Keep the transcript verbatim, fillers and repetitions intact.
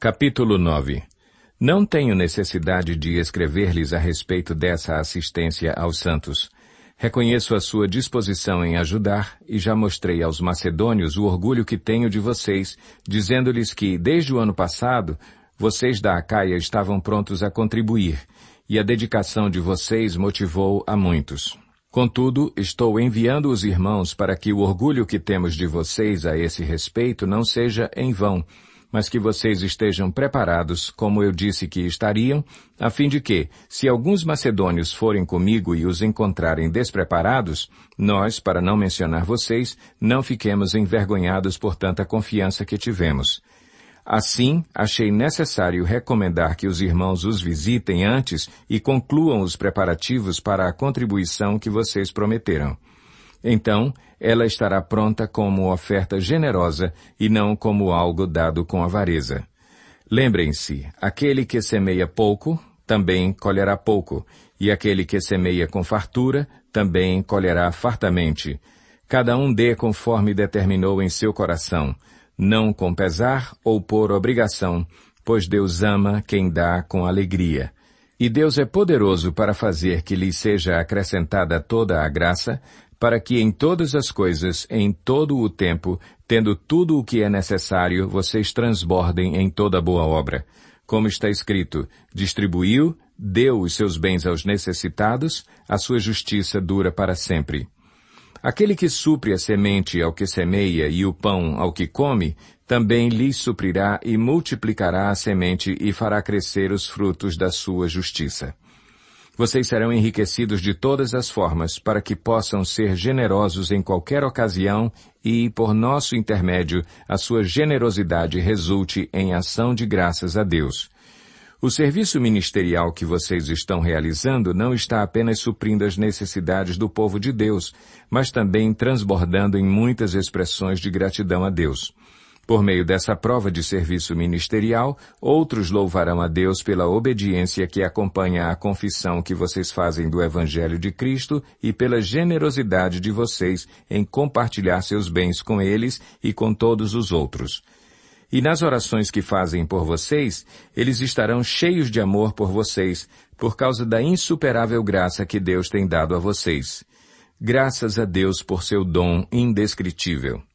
Capítulo nove. Não tenho necessidade de escrever-lhes a respeito dessa assistência aos santos. Reconheço a sua disposição em ajudar e já mostrei aos macedônios o orgulho que tenho de vocês, dizendo-lhes que, desde o ano passado, vocês da Acaia estavam prontos a contribuir, e a dedicação de vocês motivou a muitos. Contudo, estou enviando os irmãos para que o orgulho que temos de vocês a esse respeito não seja em vão, mas que vocês estejam preparados, como eu disse que estariam, a fim de que, se alguns macedônios forem comigo e os encontrarem despreparados, nós, para não mencionar vocês, não fiquemos envergonhados por tanta confiança que tivemos. Assim, achei necessário recomendar que os irmãos os visitem antes e concluam os preparativos para a contribuição que vocês prometeram. Então, ela estará pronta como oferta generosa e não como algo dado com avareza. Lembrem-se, aquele que semeia pouco, também colherá pouco, e aquele que semeia com fartura, também colherá fartamente. Cada um dê conforme determinou em seu coração, não com pesar ou por obrigação, pois Deus ama quem dá com alegria. E Deus é poderoso para fazer que lhe seja acrescentada toda a graça, para que em todas as coisas, em todo o tempo, tendo tudo o que é necessário, vocês transbordem em toda boa obra. Como está escrito, distribuiu, deu os seus bens aos necessitados, a sua justiça dura para sempre. Aquele que supre a semente ao que semeia e o pão ao que come, também lhes suprirá e multiplicará a semente e fará crescer os frutos da sua justiça. Vocês serão enriquecidos de todas as formas, para que possam ser generosos em qualquer ocasião e, por nosso intermédio, a sua generosidade resulte em ação de graças a Deus. O serviço ministerial que vocês estão realizando não está apenas suprindo as necessidades do povo de Deus, mas também transbordando em muitas expressões de gratidão a Deus. Por meio dessa prova de serviço ministerial, outros louvarão a Deus pela obediência que acompanha a confissão que vocês fazem do Evangelho de Cristo e pela generosidade de vocês em compartilhar seus bens com eles e com todos os outros. E nas orações que fazem por vocês, eles estarão cheios de amor por vocês, por causa da insuperável graça que Deus tem dado a vocês. Graças a Deus por seu dom indescritível.